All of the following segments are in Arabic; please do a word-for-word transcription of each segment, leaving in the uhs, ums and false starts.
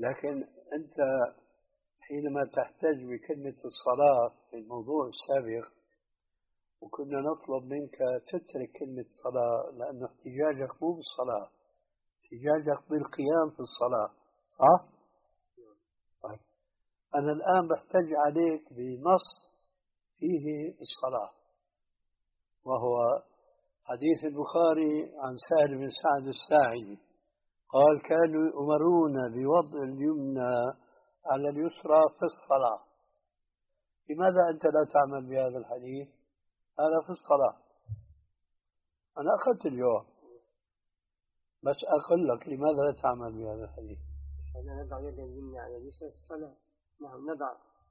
لكن أنت حينما تحتج بكلمة الصلاة في الموضوع السابق وكنا نطلب منك تترك كلمة صلاة لأن احتجاجك مو بالصلاة، احتجاجك بالقيام في الصلاة، صح؟ طيب أنا الآن بحتج عليك بنص فيه الصلاة، وهو حديث البخاري عن سهل بن سعد الساعدي قال كانوا يؤمرون بوضع اليمنى على اليسرى في الصلاة. لماذا أنت لا تعمل بهذا الحديث؟ هذا في الصلاة. أنا أخذت الجواب، بس أقول لك لماذا لا تعمل بهذا الحديث؟ الصلاة نضع يد اليمنى على اليسرى في الصلاة. نعم نضع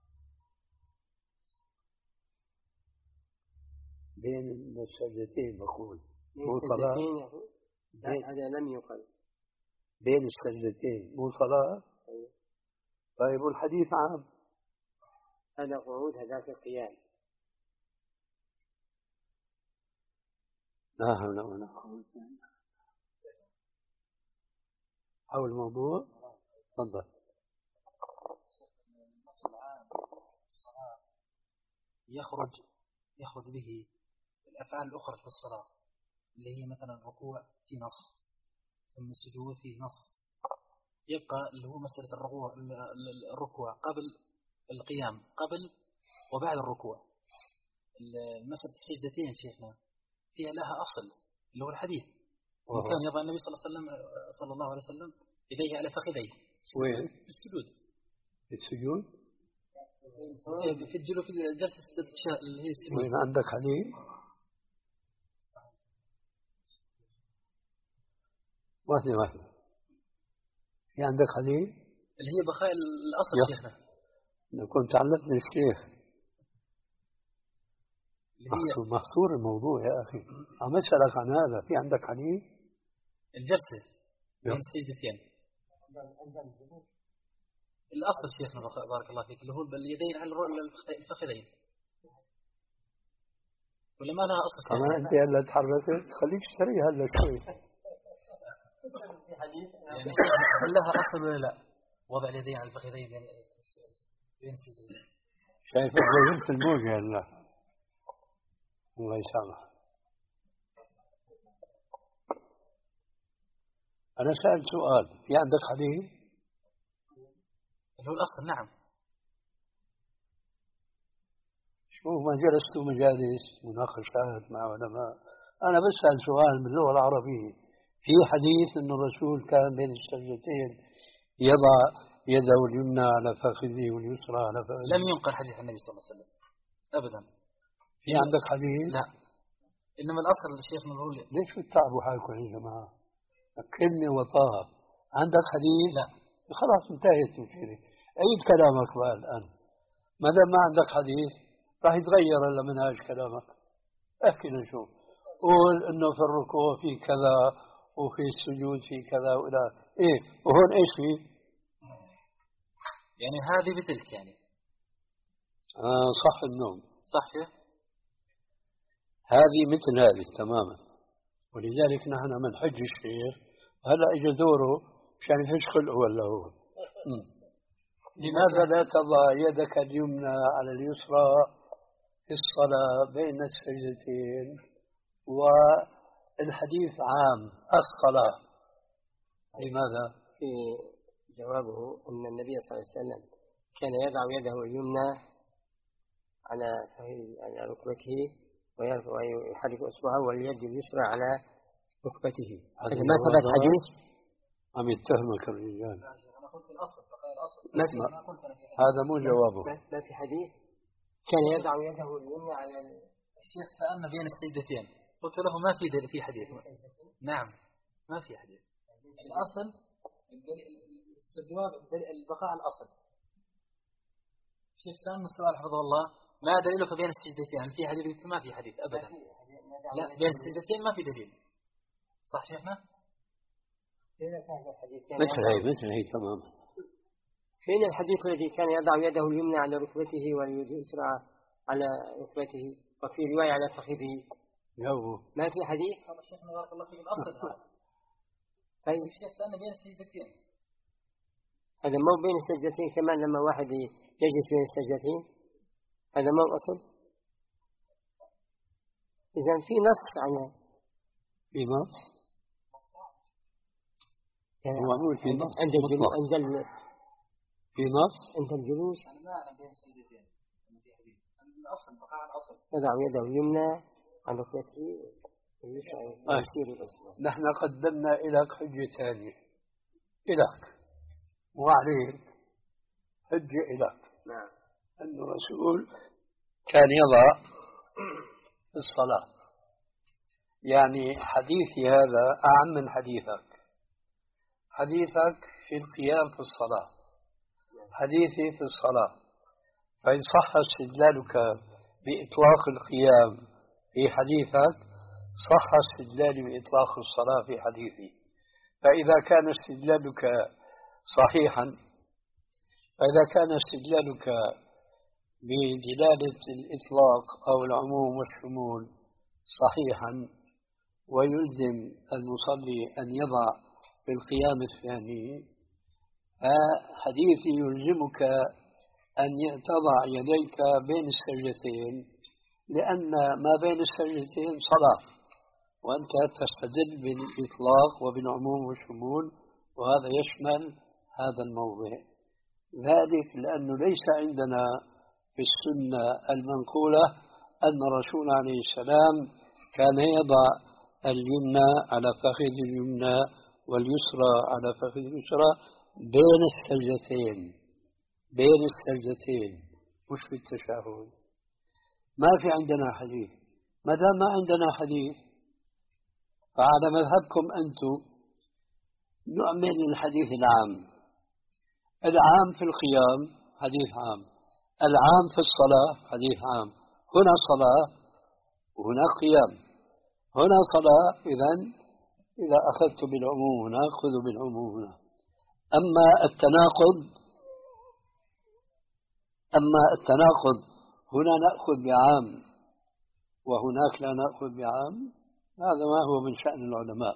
بين السجدتين بقول بين السجدتين يقول لا هذا لم يقل بين السجدتين مو صلاة. أيوه. طيب والحديث عام هذا قعود هذاك القيام. لا حول ولا قوة حول الموضوع. تفضل. النص العام الصلاة يخرج يخرج به الأفعال الأخرى في الصلاة اللي هي مثلا الركوع في نص، ثم السجود في نص، يبقى اللي هو مسألة الركوع الركوع قبل القيام قبل وبعد الركوع. مسألة السجدتين شيخنا فيها لها أصل اللي هو الحديث، وكان يضع النبي صلى الله عليه وسلم صلى الله عليه وسلم يديه على فخذيه بالسجود. بالسجود في الجلوس في جلسة اللي هي السجود. وين عندك حديث؟ واحدة واحدة. في عندك حديث؟ اللي هي بقاء الأصل شيخنا. كنت علمتني الشيخ. هي محصور الموضوع يا أخي، عم أسألك عن هذا. في عندك حديث؟ الجلسة بين السجدتين الأصل شيخنا بارك الله فيك اللي هو اليدين على الفخذين، ولا ما لها أصل؟ كمان أنت هلا تحركت، خليك تشتري هلا شوي. يعني هل لها أصل ولا لا وضع اليدين على الفخذين بين بين السجدتين؟ شايف غيرت الموجة هلا. الله يسامح. أنا سألت سؤال، في عندك حديث؟ اللي هو الأصل. نعم. شوف ما جلست مجالس مناقشات مع علماء، أنا بسأل سؤال باللغة العربية. في حديث أن الرسول كان بين السجدتين يضع يده اليمنى على فخذه واليسرى على فخذه. لم ينقل حديث النبي صلى الله عليه وسلم أبدا. في عندك حديث؟ لا، إنما الأصل الشيخ نقول ليش بتتعبوا حالكم يا جماعة؟ كلمة وطاها. عندك حديث؟ لا. خلاص انتهت المشكلة. عيد كلامك بقى الآن. ما دام ما عندك حديث راح يتغير إلا منهاج كلامك. احكي نشوف. قول إنه في الركوع في كذا وفي السجود في كذا وإلى إيه، وهون إيش في؟ يعني هذه بتلك يعني. آه صح النوم. صح فيه؟ هذه مثل هذه تماما. ولذلك نحن من حج الشيخ هلا اجى دوره مشان يفش خلقه ولا هو. لماذا لا تضع يدك اليمنى على اليسرى في الصلاة بين السجدتين؟ والحديث عام الصلاة، لماذا؟ في جوابه أن النبي صلى الله عليه وسلم كان يضع يده اليمنى على على ركبته ويحرك إصبعه واليد اليسرى على ركبته. هذا ما ثبت حديث. عم يتهمك الرجال. أنا قلت الأصل فقال الأصل. ما في. هذا مو جوابه. ما في حديث كان يضع يده اليمنى على. الشيخ سألنا بين السجدتين قلت له ما في في حديث. نعم ما في حديث. الأصل الجواب البقاء على الأصل. الشيخ سألنا السؤال حفظه الله ما دليلك بين السجدتين؟ هل في حديث؟ قلت ما في حديث أبدا. لا بين السجدتين ما في دليل. صح شيخنا؟ مثل هي مثل هي تماما. فين الحديث الذي كان يضع يده اليمنى على ركبته واليد اليسرى على ركبته وفي رواية على فخذه؟ جاوبوا. ما في حديث. هذا شيخنا بارك الله فيك الأصل. طيب الشيخ سألنا بين السجدتين. هذا مو بين السجدتين كمان لما واحد يجلس بين السجدتين، هذا مو أصل. إذا في نص عنه، في نص يعني هو عمود في نص عند الجلوس، عند ال... في نص عند الجلوس أنا ما أعلم بين السجدتين الأصل بقاء الأصل يضع يده اليمنى عن ركبته ويسرع ويشير الأصبع. نحن قدمنا لك حجة ثانية إلك وعليك حجة إلك. نعم. أن الرسول كان يضع في الصلاة، يعني حديثي هذا أعم من حديثك. حديثك في القيام في الصلاة، حديثي في الصلاة. فإن صح استدلالك بإطلاق القيام في حديثك صح استدلالي بإطلاق الصلاة في حديثي. فإذا كان استدلالك صحيحا، فإذا كان استدلالك بدلالة الإطلاق أو العموم والشمول صحيحا ويلزم المصلي أن يضع في القيام الثاني، فحديثي يلزمك أن تضع يديك بين السجدتين، لأن ما بين السجدتين صلاة، وأنت تستدل بالإطلاق وبالعموم والشمول، وهذا يشمل هذا الموضع. ذلك لأنه ليس عندنا في السنة المنقولة أن الرسول عليه السلام كان يضع اليمنى على فخذ اليمنى واليسرى على فخذ اليسرى بين السجدتين، بين السجدتين مش في التشهد. ما في عندنا حديث. ما دام ما عندنا حديث فعلى مذهبكم أنتم نؤمن الحديث العام. العام في القيام حديث عام، العام في الصلاة حديث عام. هنا صلاة وهنا قيام، هنا صلاة، إذن إذا أخذت بالعموم هنا أخذ بالعموم هنا. أما التناقض أما التناقض هنا نأخذ بعام وهناك لا نأخذ بعام، هذا ما هو من شأن العلماء.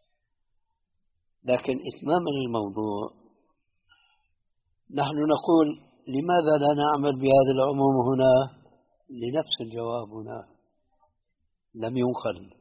لكن إتماما للموضوع نحن نقول لماذا لا نعمل بهذا العموم هنا؟ لنفس الجواب هنا لم ينقل.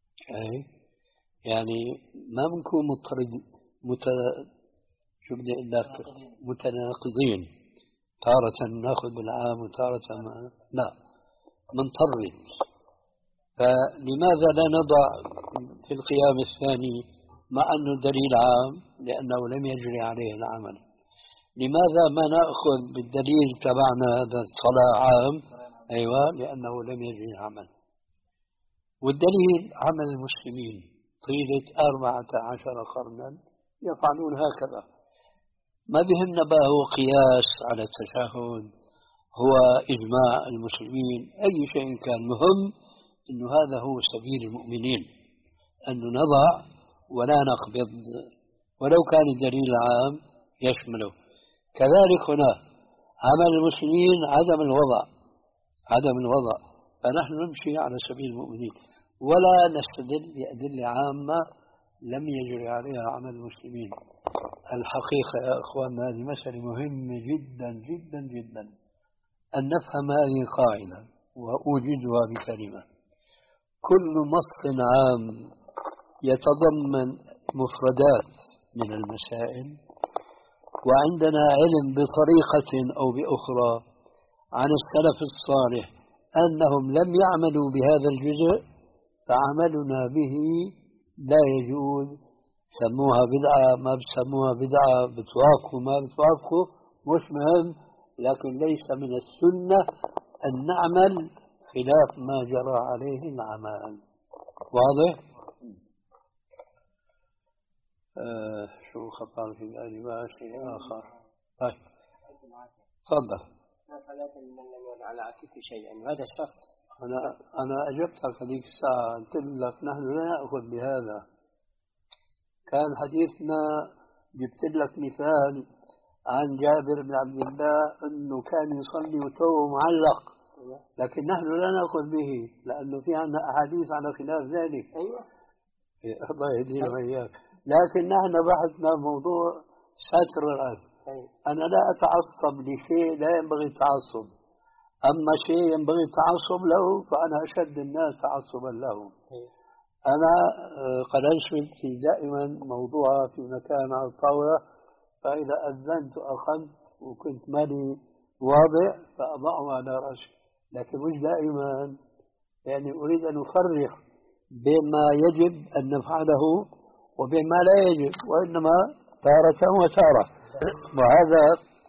يعني ما منكم مضطرد مت... شو بدي أقول لك متناقضين، تارة نأخذ بالعام وتارة ما... لا منطرد. فلماذا لا نضع في القيام الثاني مع أنه دليل عام لأنه لم يجري عليه العمل؟ لماذا ما نأخذ بالدليل تبعنا هذا الصلاة عام؟ أيوة، لأنه لم يجري العمل. والدليل عمل المسلمين طيلة أربعة عشر قرنا يفعلون هكذا. ما بهمنا بقى هو قياس على التشهد، هو إجماع المسلمين، أي شيء كان، مهم أنه هذا هو سبيل المؤمنين، أن نضع ولا نقبض ولو كان الدليل العام يشمله. كذلك هنا عمل المسلمين عدم الوضع، عدم الوضع، فنحن نمشي على سبيل المؤمنين ولا نستدل بأدلة عامة لم يجري عليها عمل المسلمين. الحقيقة يا أخوان هذه مسألة مهمة جدا جدا جدا أن نفهم هذه القاعدة، وأوجدها بكلمة: كل نص عام يتضمن مفردات من المسائل، وعندنا علم بطريقة أو بأخرى عن السلف الصالح أنهم لم يعملوا بهذا الجزء، فعملنا به لا يجوز. سموها بدعة ما بسموها بدعة، بتوافقوا ما بتوافقوا مش مهم، لكن ليس من السنة أن نعمل خلاف ما جرى عليه العمل. واضح؟ آه شو خطر في بالي بقى شيء آخر. طيب تفضل. لا صلاة لمن لم يضع على عاتقه شيئا، وهذا الشخص. أنا أنا أجبتك هذيك الساعة، قلت لك نحن لا نأخذ بهذا. كان حديثنا جبت لك مثال عن جابر بن عبد الله أنه كان يصلي وتوه معلق، لكن نحن لا نأخذ به لأنه في عندنا أحاديث على خلاف ذلك. أيوة الله يهدينا وإياك. لكن نحن بحثنا موضوع ستر الرأس. أنا لا أتعصب لشيء لا ينبغي التعصب، أما شيء ينبغي التعصب له فأنا أشد الناس تعصبا له. أنا قد أشمل دائما موضوعها في مكان على الطاولة، فإذا أذنت أخذت وكنت مالي واضع فأضعه على رأسي، لكن مش دائما، يعني أريد أن أفرق بين ما يجب أن نفعله وبين ما لا يجب، وإنما تارة وتارة. وهذا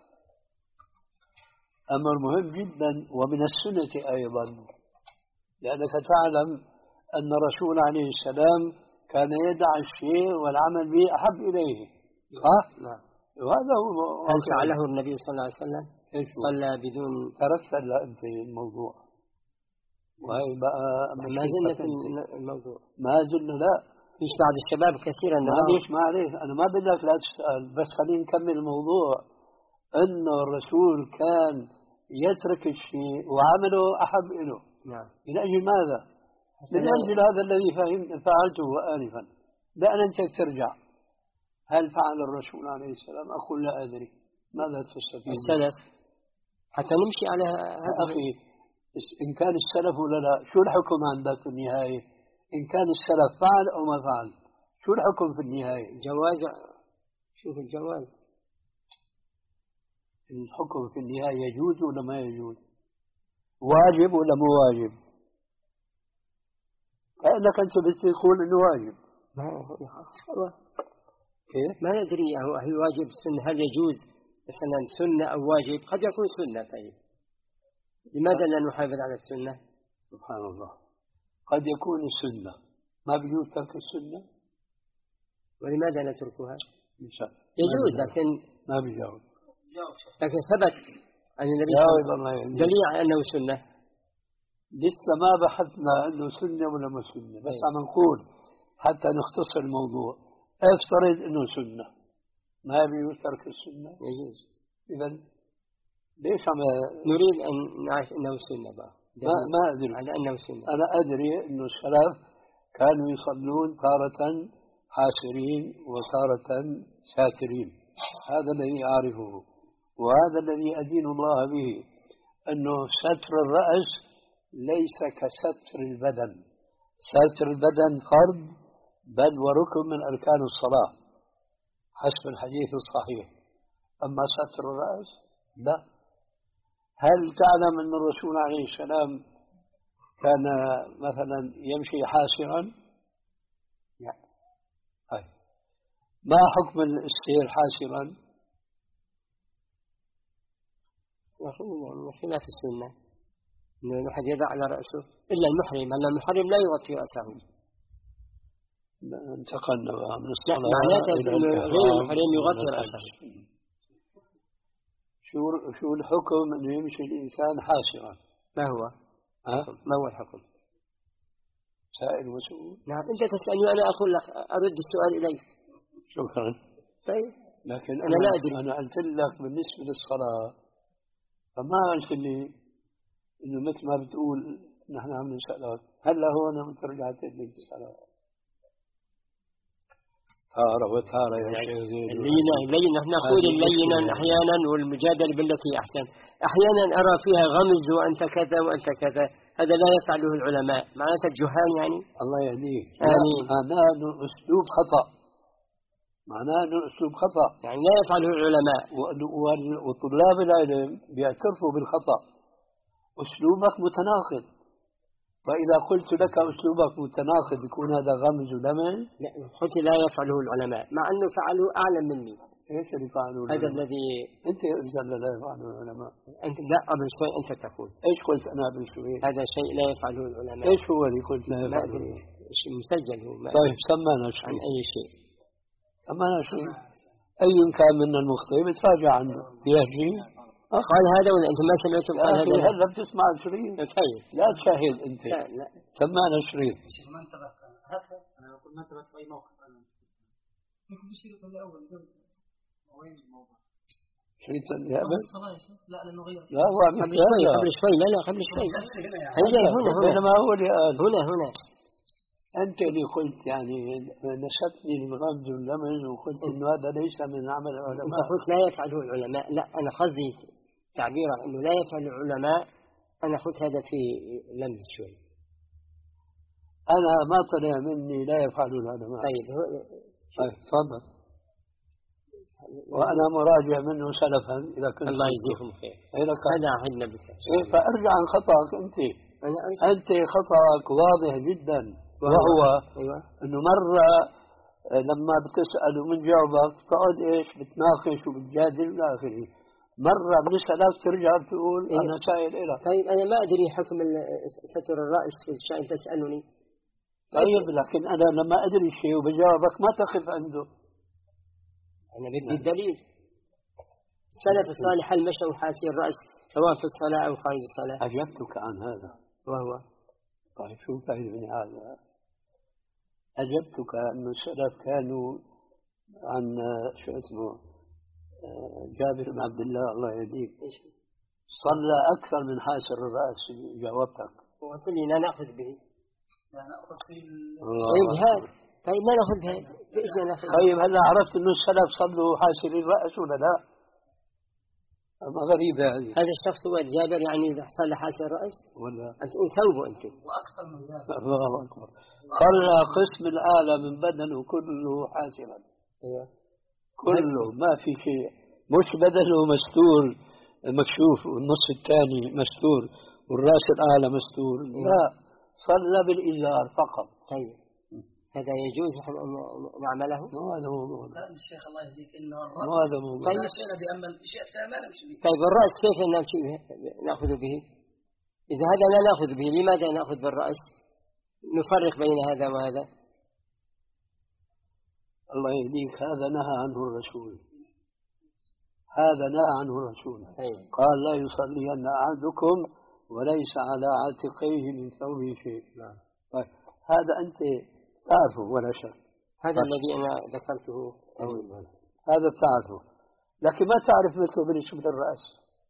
أمر مهم جدا ومن السنة أيضا، لأنك تعلم أن الرسول عليه السلام كان يدع الشيء والعمل به أحب إليه، صح؟ نعم. وهذا هو هل فعله النبي صلى الله عليه وسلم؟ صلى بدون تركت لا أنت الموضوع، وهي بقى ما زلنا في الموضوع، ما زلنا لا مش بعض الشباب كثيرا معليش معليش أنا ما بدك لا تسأل، بس خلينا نكمل الموضوع. أن الرسول كان يترك الشيء وعمله أحب إله. نعم. من أجل ماذا؟ من أجل هذا الذي فعلته آنفا. لأن أنت ترجع، هل فعل الرسول عليه السلام؟ أقول لا أدري. ماذا تستفيد؟ السلف حتى نمشي على هذا. أخي إن كان السلف ولا لا، شو الحكم عندك في النهاية؟ إن كان السلف فعل أو ما فعل، شو الحكم في النهاية؟ جواز. شوف الجواز، الحكم في النهاية يجوز ولا ما يجوز؟ واجب ولا مو واجب؟ كأنك أنت بتقول إنه واجب. ما هو كيف؟ ما ندري هل واجب السنة، هل يجوز مثلا سنة أو واجب؟ قد يكون سنة. طيب لماذا لا نحافظ على السنة؟ سبحان الله، قد يكون السنة ما بيجوز ترك السنة، ولماذا نتركها؟ يجوز لكن ما بيجوز، لكن ثبت عن النبي صلى الله عليه وسلم دليل على أنه سنة. لسه ما بحثنا أنه سنة ولا ما سنة، بس عم نقول حتى نختصر الموضوع. افترض أنه سنة، ما بيجوز ترك السنة؟ يجوز. إذا ليش عم نريد أن نعرف أنه سنة بقى؟ ما ما أدري على أنه سنة. أنا أدري أنه السلف كانوا يصلون تارة حاسرين وتارة ساترين، هذا الذي أعرفه، وهذا الذي أدين الله به، أنه ستر الرأس ليس كستر البدن. ستر البدن فرض بل وركن من أركان الصلاة حسب الحديث الصحيح، أما ستر الرأس لا. هل تعلم أن الرسول عليه السلام كان مثلا يمشي حاسرا؟ لا. هاي. ما حكم السير حاسرا؟ يقول يعني خلاف السنة إنه الواحد يضع على رأسه إلا المحرم، أن المحرم لا يغطي رأسه. انتقلنا من الصلاة معناته إنه غير المحرم يغطي رأسه. شو شو الحكم إنه يمشي الإنسان حاسرا؟ ما هو؟ ها؟ ما هو الحكم؟ سائل وسؤول. نعم، أنت تسألني وأنا أقول لك أرد السؤال إليك. شكرا. طيب. لكن أنا لا أدري. أنا قلت لك بالنسبة للصلاة، فما قلت لي إنه مثل ما بتقول نحن عم نسألك هلا هون بترجع تقول الصلاة تارة وتارة يا شيخ زيد. اللينة اللينة نحن نقول اللينة أحيانا والمجادلة بالتي أحسن. أحيانا أرى فيها غمز وأنت كذا وأنت كذا، هذا لا يفعله العلماء، معناته الجهال يعني. الله يهديه. آمين. معناه أنه أسلوب خطأ، معناه أنه أسلوب خطأ يعني لا يفعله العلماء، وطلاب العلم بيعترفوا بالخطأ. أسلوبك متناقض، فإذا قلت لك أسلوبك متناقض يكون هذا غمز ولمز. لا، قلت لا يفعله العلماء مع أنه فعلوا أعلم مني. إيش اللي فعلوا هذا الذي أنت إنسان لا يفعله العلماء. أنت لا، قبل شوي أنت تقول. إيش قلت أنا قبل شوي؟ هذا شيء لا يفعله العلماء. إيش هو اللي قلت لا ما يفعله؟ أدري، شيء مسجل هو. طيب سمعنا شيء عن أي شيء. سمعنا شيء. أي كان من المخطئ بتراجع عنه بيهجي. قال هذا ولا أنتم ما سمعتم؟ قال هذا. هلا بتسمع الشريط. طيب. لا تشاهد أنت. لا لا. سمعنا الشريط. شيخ ما انتبهت هكذا، أنا أقول ما انتبهت في أي موقف. أنا ممكن بالشريط الأول زود وين الموضوع؟ شريط الإجابة؟ لا لأنه غير. لا هو قبل شوي قبل شوي لا لا قبل شوي. هنا هنا بينما هو اللي قال هنا هنا أنت اللي قلت يعني نسبتني للغمز واللمز وقلت إنه هذا ليس من عمل العلماء. أنت قلت لا يفعله العلماء، لا أنا قصدي تعبيرا إنه لا يفعل العلماء، أنا قلت هذا في لمز شوي. أنا ما طلع مني لا يفعل العلماء. طيب طيب تفضل. وأنا مراجع منه سلفا إذا كنت. الله يجزيكم خير. هذا عهدنا بك. إيه فأرجع عن خطأك أنت. أنت خطأك واضح جدا، وهو أيوة. إنه مرة لما بتسأل ومن جاوبك تقعد إيش بتناقش وبتجادل إلى آخره. مرة بنسألك ترجع تقول إيه؟ أنا سائل إلك. طيب أنا ما أدري حكم ستر الرأس في الشيء تسألني. طيب لكن أنا لما أدري شيء وبجاوبك ما تقف عنده. أنا بدي الدليل. السلف الصالح هل مشوا حاسي الرأس سواء في الصلاة أو خارج الصلاة؟ أجبتك عن هذا. وهو طيب شو فايد من هذا؟ أجبتك أن السلف كانوا عن شو اسمه جابر بن عبد الله الله يهديك صلى أكثر من حاسر الرأس. جاوبتك وقلت لي لا نأخذ به. لا نأخذ في طيب هذا طيب ما نأخذ به. طيب هلا عرفت إنه السلف صلوا حاسر الرأس ولا لا؟ ما غريبة هذه. هذا الشخص هو جابر يعني صلى حاسر الرأس ولا أنت تقول ثوبه أنت وأكثر من ذلك. الله أكبر. صلى قسم الآلة من بدنه كله حاسرا. أيوة. كله ما في شيء، مش بدنه مستور مكشوف والنص الثاني مستور والرأس الأعلى مستور. أيوة. لا صلى بالإزار فقط. طيب هذا يجوز أن نعمله؟ مو هذا موضوع. لا الشيخ الله يهديك إنه الرأس مو هذا موضوع. طيب مشينا بأما الشيء الثاني ما نمشي به. طيب الرأس كيف نمشي به؟ نأخذ به؟ إذا هذا لا نأخذ به لماذا نأخذ بالرأس؟ نفرق بين هذا وهذا. الله يهديك هذا نهى عنه الرسول. هذا نهى عنه الرسول. أيوة. قال لا يصلين أحدكم وليس على عاتقيه من ثوبه شيء. نعم. طيب هذا أنت تعرفه ولا شك. هذا طيب. الذي أنا ذكرته أول مرة. هذا تعرفه لكن ما تعرف مثله بالنسبة للرأس.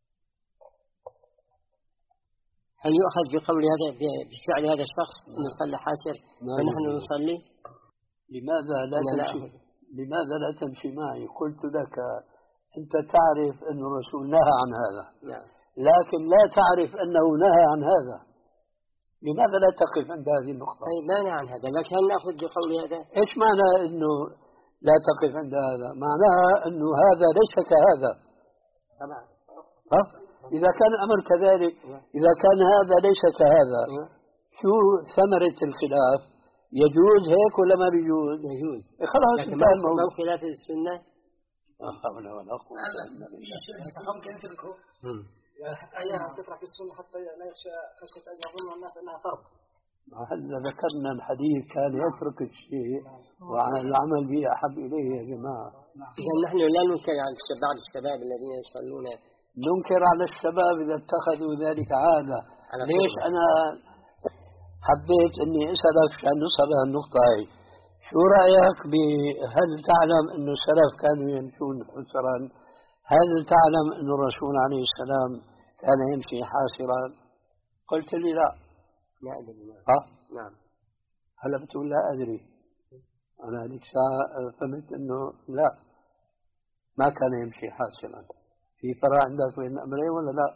هل يؤخذ بقول هذا بفعل هذا الشخص أن يصلي حاسر ونحن نصلي؟ لماذا لا تمشي؟ لماذا لا تمشي معي؟ قلت لك أنت تعرف أن الرسول نهى عن هذا. نعم. لكن لا تعرف أنه نهى عن هذا. لماذا لا تقف عند هذه النقطة؟ طيب ما نهى عن هذا لكن هل نأخذ بقول هذا؟ إيش معنى أنه لا تقف عند هذا؟ معناها أنه هذا ليس كهذا. طبعا. ها؟ إذا كان الأمر كذلك إذا كان هذا ليس كهذا شو ثمرة الخلاف؟ يجوز هيك ولا ما بيجوز؟ يجوز. خلاص انتهى الموضوع. خلاف السنة. لا حول ولا قوة إلا بالله. ممكن نتركه. أيها تترك السنة حتى لا يخشى خشية أن يظن الناس أنها فرض. هلا ذكرنا الحديث كان يترك الشيء والعمل به أحب إليه يا جماعة. إذا نحن لا ننكر على بعض الشباب الذين يصلون. ننكر على الشباب إذا اتخذوا ذلك عادة. ليش أنا حبيت أني أسألك عشان نوصل للنقطة هاي. شو رأيك بهل تعلم أن السلف كانوا يمشون حسرا؟ هل تعلم أن الرسول عليه السلام كان يمشي حاسرا؟ قلت لي لا. لا أدري. ها؟ نعم. هلا بتقول لا أدري. أنا هذيك الساعة فهمت أنه لا ما كان يمشي حاسرا. في فرق عندك بين الأمرين ولا لا؟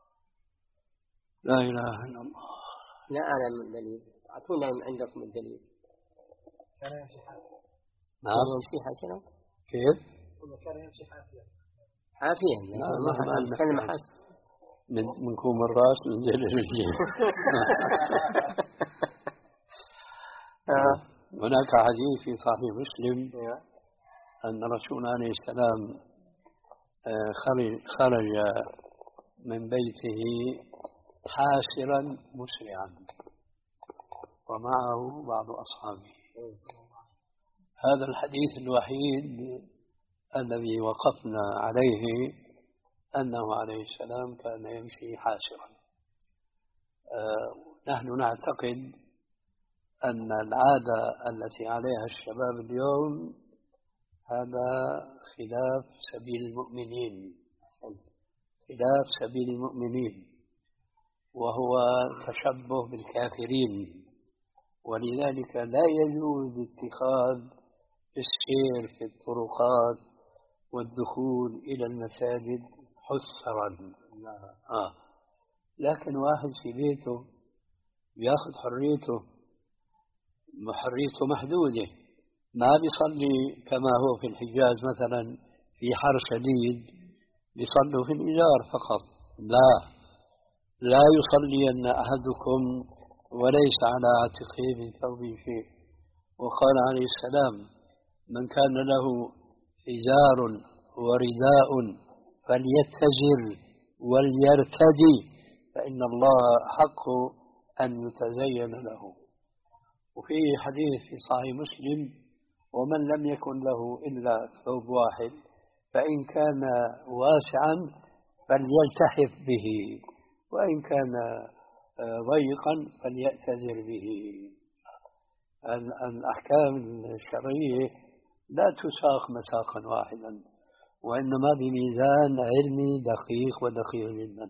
لا إله إلا الله. لا أعلم الدليل. أعطونا عندكم الدليل. كان يمشي حافيا. نعم. كان يمشي حاسرا. كيف؟ كان يمشي حافيا. حافيا. لا ما نتكلم حاسر. من منكم الراس من جل الرجل. هناك حديث في صحيح مسلم أن الرسول عليه السلام خرج من بيته حاسرا مسرعا ومعه بعض أصحابه. هذا الحديث الوحيد الذي وقفنا عليه أنه عليه السلام كان يمشي حاسرا. آه نحن نعتقد أن العادة التي عليها الشباب اليوم هذا خلاف سبيل المؤمنين. خلاف سبيل المؤمنين وهو تشبه بالكافرين ولذلك لا يجوز اتخاذ السير في الطرقات والدخول إلى المساجد حسرا. آه. لكن واحد في بيته بياخذ حريته، حريته محدودة، ما بيصلي كما هو في الحجاز مثلا في حر شديد بيصلوا في الإيجار فقط. لا لا يصلين أحدكم وليس على عاتقه من ثوبه شيء. وقال عليه السلام: من كان له إزار ورداء فليتزر وليرتدي فإن الله حق أن يتزين له. وفي حديث في صحيح مسلم: ومن لم يكن له إلا ثوب واحد فإن كان واسعا فليلتحف به وإن كان ضيقا فليأتذر به. الأحكام الشرعية لا تساق مساقا واحدا، وإنما بميزان علمي دقيق ودقيق جدا.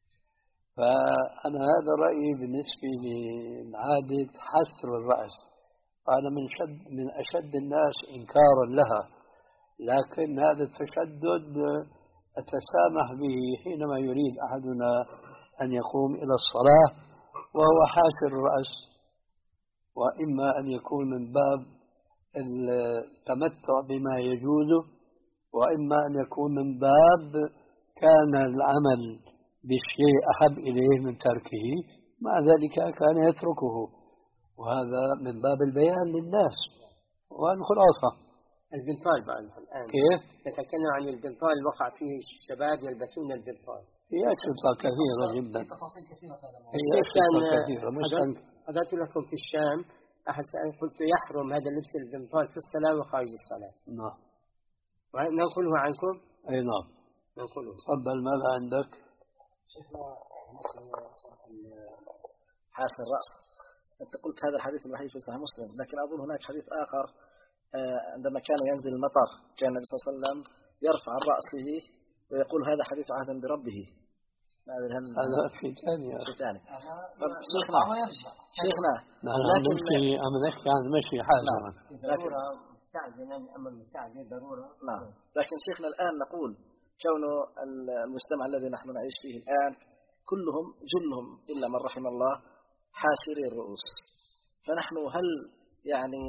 فأنا هذا رأيي بالنسبة لعادة حسر الرأس، أنا من شد من أشد الناس إنكارا لها، لكن هذا التشدد أتسامح به حينما يريد أحدنا أن يقوم إلى الصلاة وهو حاسر الرأس، وإما أن يكون من باب التمتع بما يجوزه، وإما أن يكون من باب كان العمل بالشيء أحب إليه من تركه، مع ذلك كان يتركه، وهذا من باب البيان للناس. والخلاصة البنطال بقى الآن كيف؟ نتكلم عن البنطال وقع فيه الشباب يلبسون البنطال. هي أشرطة كثيرة جدا، تفاصيل كثيرة في هذا هي أشرطة كثيرة. حضرت لكم في الشام أحد سأل قلت يحرم هذا اللبس البنطال في الصلاة وخارج الصلاة. نعم. ننقله عنكم؟ أي نعم ننقله. تفضل. ماذا عندك؟ شيخنا حاسر الرأس، أنت قلت هذا الحديث الوحيد في صحيح مسلم، لكن أظن هناك حديث آخر عندما كان ينزل المطر كان النبي صلى الله عليه وسلم يرفع عن رأسه ويقول هذا حديث عهد بربه. هذا شيء ثاني. شيء ثاني. شيخنا شيخنا لكن أنا نحكي عن مشي حاجة ضرورة مستعجلة أمر مستعجل ضرورة. نعم. لكن شيخنا الآن نقول كون المجتمع الذي نحن نعيش فيه الآن كلهم جلهم إلا من رحم الله حاسري الرؤوس، فنحن هل يعني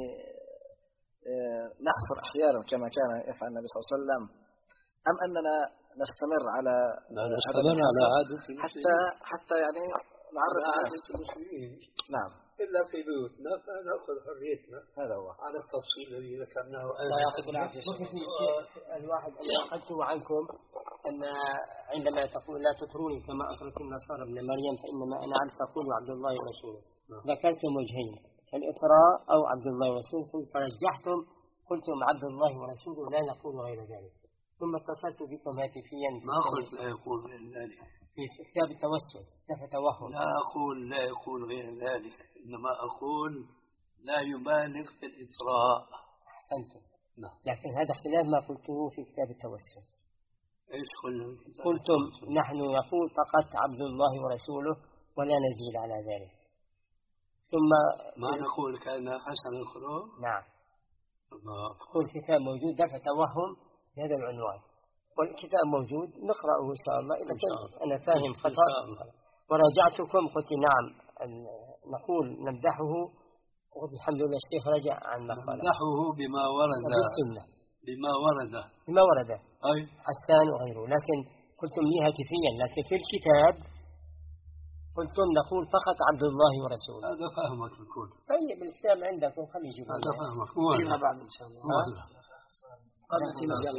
نحصر أحيانا كما كان يفعل النبي صلى الله عليه وسلم، أم أننا نستمر على نستمر على عادة حتى حتى يعني نعرف عادة المسلمين؟ نعم. إلا في بيوتنا فنأخذ حريتنا، هذا هو على التفصيل الذي ذكرناه. لا يعطيكم العافية. الواحد أخذت عنكم أن عندما تقول لا تطروني كما أطرت النصارى ابن مريم فإنما أنا عبد تقول عبد الله ورسوله، ذكرتم وجهين الإطراء أو عبد الله ورسوله، فرجحتم قلتم عبد الله ورسوله لا نقول غير ذلك، ثم اتصلت بكم هاتفيا. ما قلت لا يقول غير ذلك في كتاب التوسل دفع توهم. لا أقول لا يقول غير ذلك، إنما أقول لا يبالغ في الإطراء. أحسنتم. نعم. لكن هذا خلاف ما قلته في كتاب التوسل. إيش قلنا في كتاب؟ قلتم نحن نقول فقط عبد الله ورسوله ولا نزيد على ذلك. ثم ما نقول كان حسن الخلق. نعم. الله. قل الكتاب موجود دفع توهم بهذا العنوان، والكتاب موجود نقرأه إن شاء الله. إذا كنت أنا فاهم خطأ وراجعتكم قلت نعم نقول نمدحه، وقلت الحمد لله الشيخ رجع عن مقالة نمدحه بما ورد بالسنة بما ورد بما ورد أي حسان وغيره، لكن قلتم لي هاتفيا، لكن في الكتاب قلتم نقول فقط عبد الله ورسوله. هذا فهمك الكل. طيب الكتاب عندكم خليه يجيبه. هذا فهمك. فيما بعد إن شاء الله. قد نأتي مجال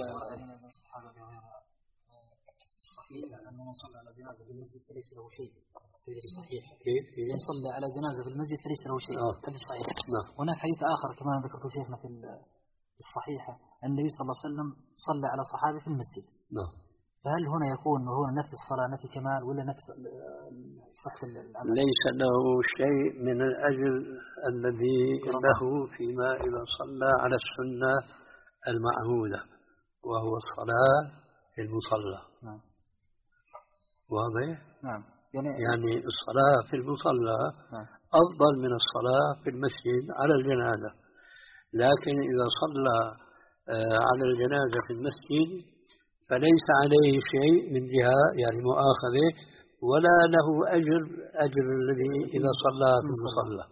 الصحيح أن من صلى على جنازة في المسجد فليس له شيء. هذا صحيح. كيف؟ من صلى على جنازة في المسجد فليس له شيء. هذا صحيح. هناك حديث آخر كمان ذكرته شيخنا في الصحيحة أن النبي صلى الله عليه وسلم صلى على صحابة في المسجد. نعم. فهل هنا يكون هو نفس الصلاة نفس كمال ولا نفس صحة العمل؟ ليس له شيء من الأجر الذي له فيما إذا صلى على السنة المعهودة وهو الصلاة في المصلى. نعم. واضح؟ نعم. يعني, يعني الصلاة في المصلى نعم. أفضل من الصلاة في المسجد على الجنازة. لكن إذا صلى على الجنازة في المسجد فليس عليه شيء من جهة يعني مؤاخذة، ولا له أجر أجر الذي إذا صلى في المصلى.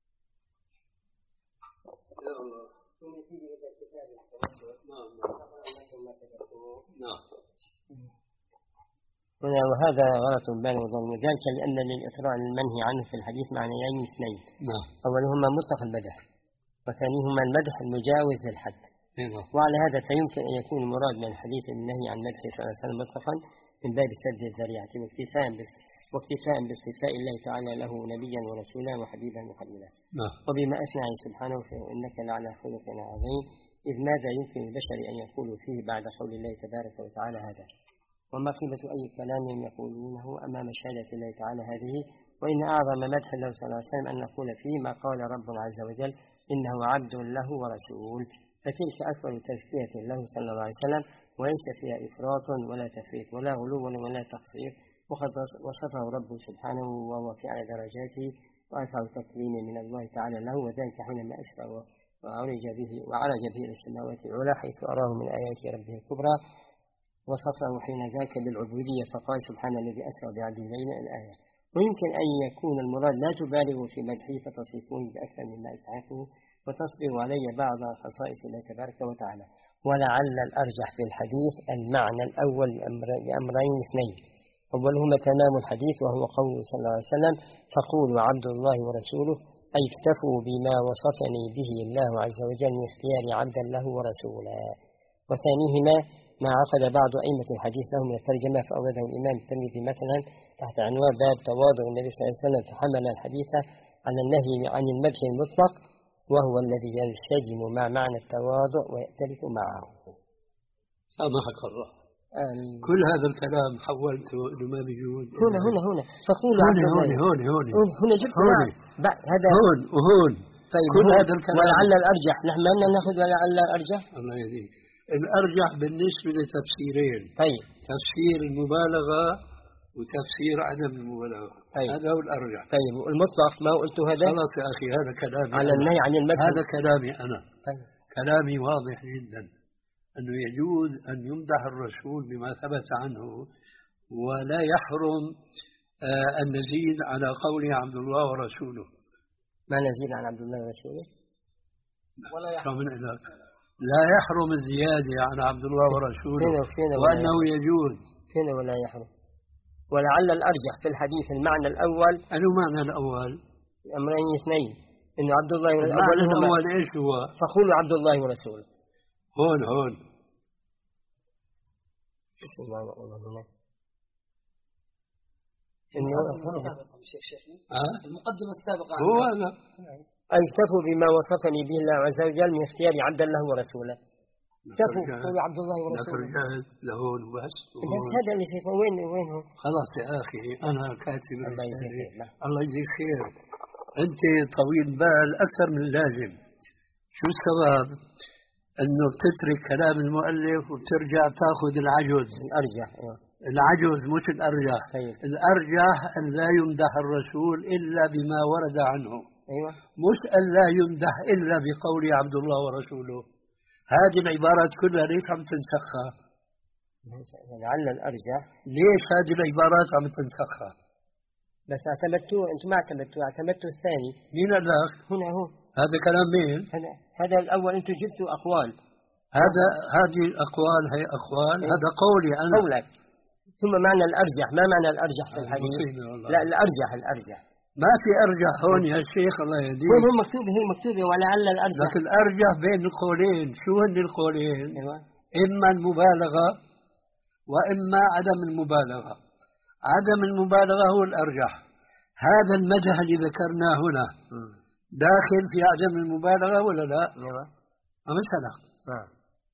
هنا وهذا غلط بين وظلم، ذلك لأن للإطراء المنهي عنه في الحديث معنيين اثنين. نعم. أولهما مطلق المدح، وثانيهما المدح المجاوز للحد. نعم. وعلى هذا فيمكن أن يكون المراد من الحديث النهي عن مدح صلى الله عليه وسلم مطلقا من باب سد الذريعة واكتفاء بس واكتفاء باصطفاء الله تعالى له نبيا ورسولا وحبيبا وخليلا. نعم. وبما أثنى عليه سبحانه إنك لعلى خلق عظيم، إذ ماذا يمكن للبشر أن يقولوا فيه بعد قول الله تبارك وتعالى هذا؟ وما قيمة أي كلام يقولونه أمام شهادة الله تعالى هذه؟ وإن أعظم مدح له صلى الله عليه وسلم أن نقول فيه ما قال رب عز وجل إنه عبد له ورسول، فتلك أكبر تزكية له صلى الله عليه وسلم، وليس فيها إفراط ولا تفريط ولا غلو ولا تقصير. وقد وصفه ربه سبحانه وهو في أعلى درجاته وأرفع تكريم من الله تعالى له، وذلك حينما أسرى وعرج به وعرج به إلى السماوات العلى حيث أراه من آيات ربه الكبرى، وصفه حين ذاك بالعبودية فقال سبحان الذي أسرى بعبده ليلا الآية. ويمكن أن يكون المراد لا تبالغوا في مدحه فتصفون بأكثر مما يستحقه وتصبروا علي بعض خصائص الله تبارك وتعالى. ولعل الأرجح في الحديث المعنى الأول لأمرين اثنين، أولهما تمام الحديث وهو قوله صلى الله عليه وسلم فقولوا عبد الله ورسوله، أي اكتفوا بما وصفني به الله عز وجل من اختيار عبدا له ورسولا. وثانيهما ما عقد بعض أئمة الحديث له من الترجمة فأورده الإمام الترمذي مثلا تحت عنوان باب تواضع النبي صلى الله عليه وسلم، فحمل الحديث على النهي عن المدح المطلق وهو الذي ينسجم مع معنى التواضع ويأتلف معه. سامحك الله. آمين. كل هذا الكلام حولته إنه ما بيجوز. هنا هنا هنا فقولوا هون هون هون هون هنا جبت هون هذا هون وهون. طيب كل هذا الكلام ولعل الأرجح نحن ما نأخذ ولعل الأرجح. الله يهديك. الأرجح بالنسبة لتفسيرين. طيب. تفسير المبالغة وتفسير عدم المبالغة. طيب. هذا هو الأرجح. طيب المطلق ما قلت هذا. خلاص يا أخي هذا كلامي على النهي عن المدح. هذا كلامي أنا. طيب. كلامي واضح جدا أنه يجوز أن يمدح الرسول بما ثبت عنه، ولا يحرم آه أن نزيد على قوله عبد الله ورسوله. ما نزيد عن عبد الله ورسوله ولا يحرم إلاك. لا يحرم الزيادة عن عبد الله ورسوله فين وفين وأنه يجوز. فين ولا يحرم. ولعل الأرجح في الحديث المعنى الأول. أنه معنى الأول أمرين اثنين، إنه عبد الله ورسوله. المعنى الأول إيش هو؟ فقولوا عبد الله ورسوله. هون هون المقدمة السابقة هو هذا أن اكتفوا بما وصفني به الله عز وجل من اختيار عبدا له ورسوله. اكتفوا قولوا عبد الله ورسوله. رجعت لهون بس بس هذا اللي شايفه وين وين هو؟ خلاص يا أخي أنا كاتب الله يجزيك خير. الله يجزيك خير. أنت طويل بال أكثر من اللازم. شو السبب؟ أنه بتترك كلام المؤلف وبترجع تأخذ العجز. الأرجح. العجز مش الأرجح. طيب. الأرجح أن لا يمدح الرسول إلا بما ورد عنه. أيوة. مش أن لا يمدح إلا بقول عبد الله ورسوله. هذه العبارات كلها ليش عم تنسخها؟ لعل الأرجح. ليش هذه العبارات عم تنسخها؟ بس اعتمدتوا أنتم ما اعتمدتوا اعتمدتوا الثاني. مين قال لك؟ هنا هو. هذا كلام مين؟ هذا هذا الأول أنتم جبتوا أقوال. هذا هذه الأقوال هي أقوال. إيه؟ هذا قولي أنا. قولك. ثم معنى الأرجح، ما معنى الأرجح في الحديث؟ لا الأرجح الأرجح. ما في أرجح هون يا شيخ الله يهديك. هون هو مكتوبة هي مكتوبة ولعل الأرجح. لكن الأرجح بين القولين، شو هن القولين؟ أيوة. إما المبالغة وإما عدم المبالغة. عدم المبالغة هو الأرجح. هذا المدح اللي ذكرناه هنا م. داخل في عدم المبالغة ولا لا؟ أيوة. أمثلك. نعم.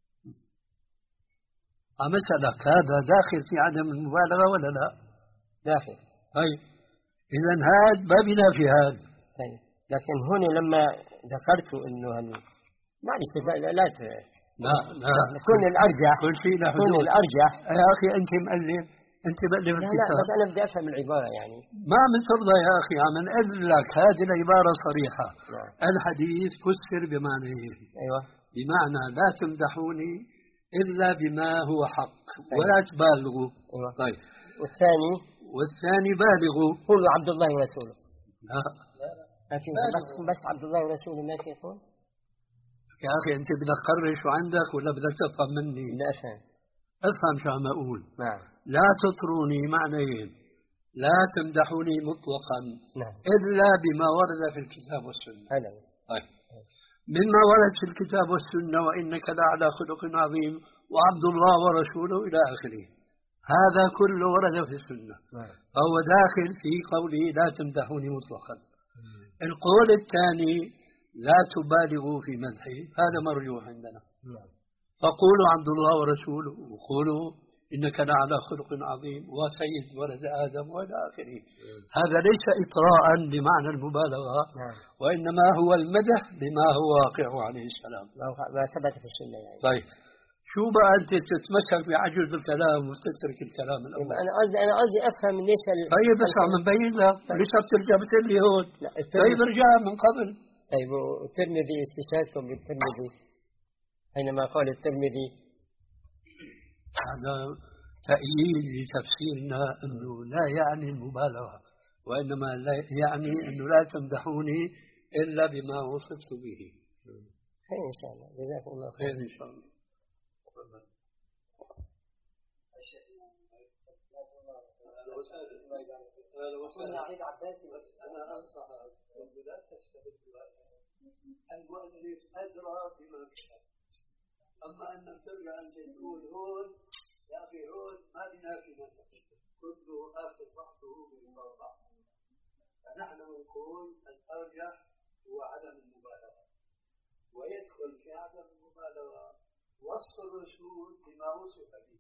أمثلك هذا داخل في عدم المبالغة ولا لا؟ داخل. هاي. إذن هذا ما بنا في هذا. طيب. لكن هنا لما ذكرت إنه هل معلش لا لا لا لا لا كل الأرجح كل شيء له كل الأرجح يا أخي أنت مؤلف أنت بألف الكتاب. لا بس أنا بدي أفهم العبارة يعني. ما من ترضى يا أخي عم نقول لك هذه العبارة صريحة. نعم. الحديث فسر بمعنيين. أيوة. بمعنى لا تمدحوني إلا بما هو حق. أيوة. ولا تبالغوا. أيوة. طيب. والثاني والثاني بالغوا. قولوا عبد الله ورسوله. لا لكن بس بس عبد الله ورسوله ما في يقول. يا أخي أنت بدك تخرج عندك ولا بدك تفهم مني؟ لا أفهم. افهم شو عم أقول. نعم. لا تطروني معنيين. لا تمدحوني مطلقا. نعم. إلا بما ورد في الكتاب والسنة. هذا. طيب. مما ورد في الكتاب والسنة وإنك لعلى خلق عظيم وعبد الله ورسوله إلى آخره. هذا كله ورد في السنة. نعم. فهو داخل في قوله لا تمدحوني مطلقا. مم. القول الثاني لا تبالغوا في مدحي هذا مرجوح عندنا. نعم. فقولوا عبد الله ورسوله وقولوا إنك لعلى خلق عظيم وسيد ولد آدم وإلى آخره. هذا ليس إطراء بمعنى المبالغة. نعم. وإنما هو المدح بما هو واقع عليه السلام ما ثبت في السنة يعني. طيب شو بقى أنت تتمسك بعجز بالكلام وتترك الكلام الأول؟ أنا قصدي أنا قصدي أفهم ليش ال... طيب بس عم نبين لك ليش بترجع بتقول لي هون؟ طيب ارجع من قبل. طيب الترمذي استشهادكم بالترمذي حينما قال الترمذي هذا تأييد لتفسيرنا أنه لا يعني المبالغة وإنما لا يعني أنه لا تمدحوني إلا بما وصفت به. خير إن شاء الله جزاكم الله خير إن شاء الله. أنا عيد عباسي أنا أنصح لا تستبد المؤلف أدرى بما كتب. أما أن ترجع أن تقول هون يا أخي هون ما بنا في منطق كله آخر بحثه بالموضوع. فنحن نقول الأرجح هو عدم المبالغة ويدخل في عدم المبالغة وصف الرسول بما وصف به.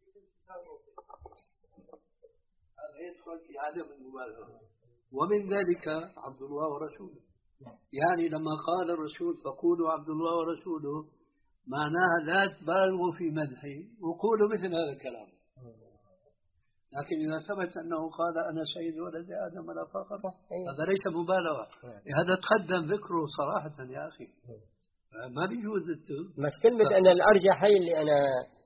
هذا يدخل في عدم المبالغة ومن ذلك عبد الله ورسوله. يعني لما قال الرسول فقولوا عبد الله ورسوله معناها لا تبالغوا في مدحي وقولوا مثل هذا الكلام. لكن إذا ثبت أنه قال أنا سيد ولد آدم لا فخر هذا ليس مبالغة. هذا تقدم ذكره صراحة يا أخي ما بيجوز التوب. مش كلمة أنا الأرجح هي اللي أنا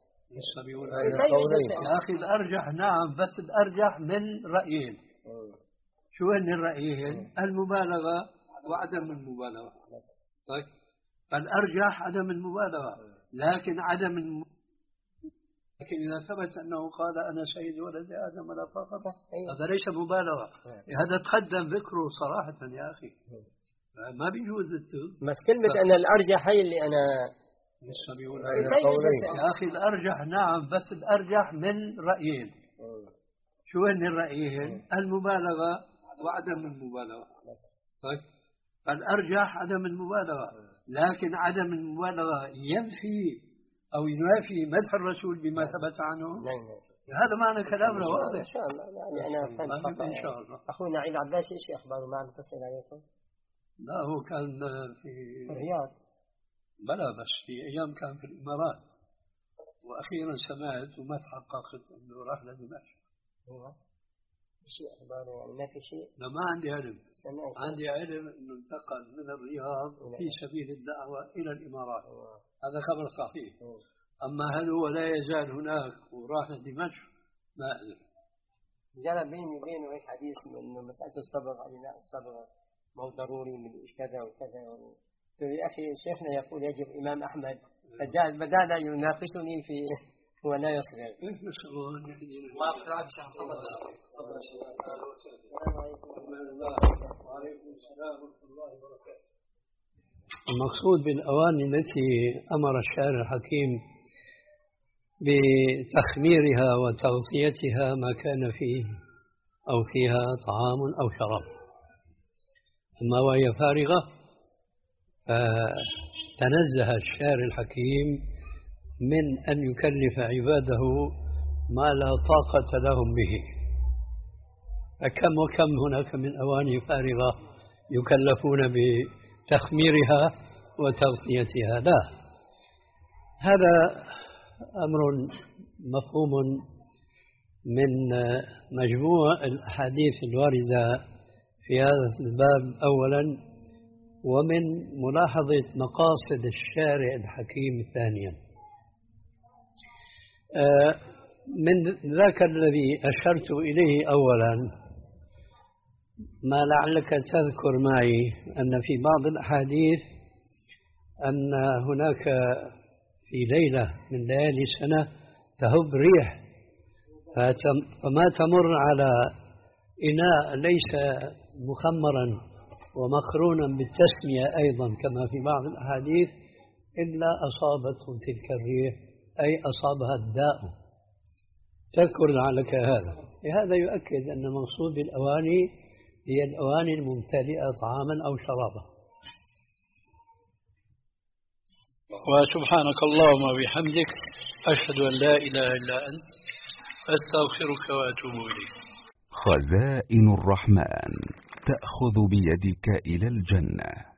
يا أخي الأرجح نعم بس الأرجح من رأيين. شو هن الرأيين؟ المبالغة وعدم المبالغة. طيب الأرجح عدم المبالغة لكن عدم الم... لكن إذا ثبت أنه قال أنا سيد ولد آدم لا فخر هذا ليس مبالغة. هذا تقدم ذكره صراحة يا أخي ما بيجوز التوب. بس كلمة أنا الأرجح هي اللي أنا يا أخي الأرجح نعم بس الأرجح من رأيين. شو هن الرأيين؟ المبالغة وعدم المبالغة. طيب الأرجح عدم المبالغة لكن عدم المبالغة ينفي أو ينافي مدح الرسول بما ثبت عنه. هذا معنى كلامنا واضح. إن شاء الله يعني أنا فهمت إن شاء الله. أخونا عيد عباسي إيش أخباره ما عم يتصل عليكم؟ لا هو كان في الرياض. بلا بس في أيام كان في الإمارات وأخيرا سمعت وما تحققت أنه راح لدمشق. أيوة. شيء أخباره يعني ما في شيء؟ لا ما عندي علم. سمعت. عندي علم أنه انتقل من الرياض في سبيل الدعوة إلى الإمارات. أيوة. هذا خبر صحيح. أيوة. أما هل هو لا يزال هناك وراح لدمشق ما أعلم. جرى بيني وبينه هيك حديث إنه مسألة الصبر أو لا الصبر ما هو ضروري من كذا وكذا. قلت يا أخي شيخنا يقول يجب إمام أحمد بدأنا يناقشني في هو لا يصبر. الله يغفر عنك شيخ تفضل. تفضل شيخ. وعليكم السلام ورحمة الله وبركاته. المقصود بالأواني التي أمر الشارع الحكيم بتخميرها وتغطيتها ما كان فيه أو فيها طعام أو شراب. أما وهي فارغة فتنزه الشارع الحكيم من أن يكلف عباده ما لا طاقة لهم به. فكم وكم هناك من أواني فارغة يكلفون بتخميرها وتغطيتها. لا هذا أمر مفهوم من مجموع الأحاديث الواردة في هذا الباب أولا، ومن ملاحظة مقاصد الشارع الحكيم ثانيا. من ذاك الذي أشرت إليه أولا ما لعلك تذكر معي أن في بعض الأحاديث أن هناك في ليلة من ليالي السنة تهب ريح، فما تمر على إناء ليس مخمرا ومقرونا بالتسمية أيضا كما في بعض الأحاديث إلا أصابته تلك الريح، أي أصابها الداء. تذكر لعلك هذا. هذا يؤكد أن المقصود بالأواني هي الأواني الممتلئة طعاما أو شرابا. وسبحانك اللهم وبحمدك أشهد أن لا إله إلا أنت أستغفرك وأتوب إليك. خزائن الرحمن تأخذ بيدك إلى الجنة.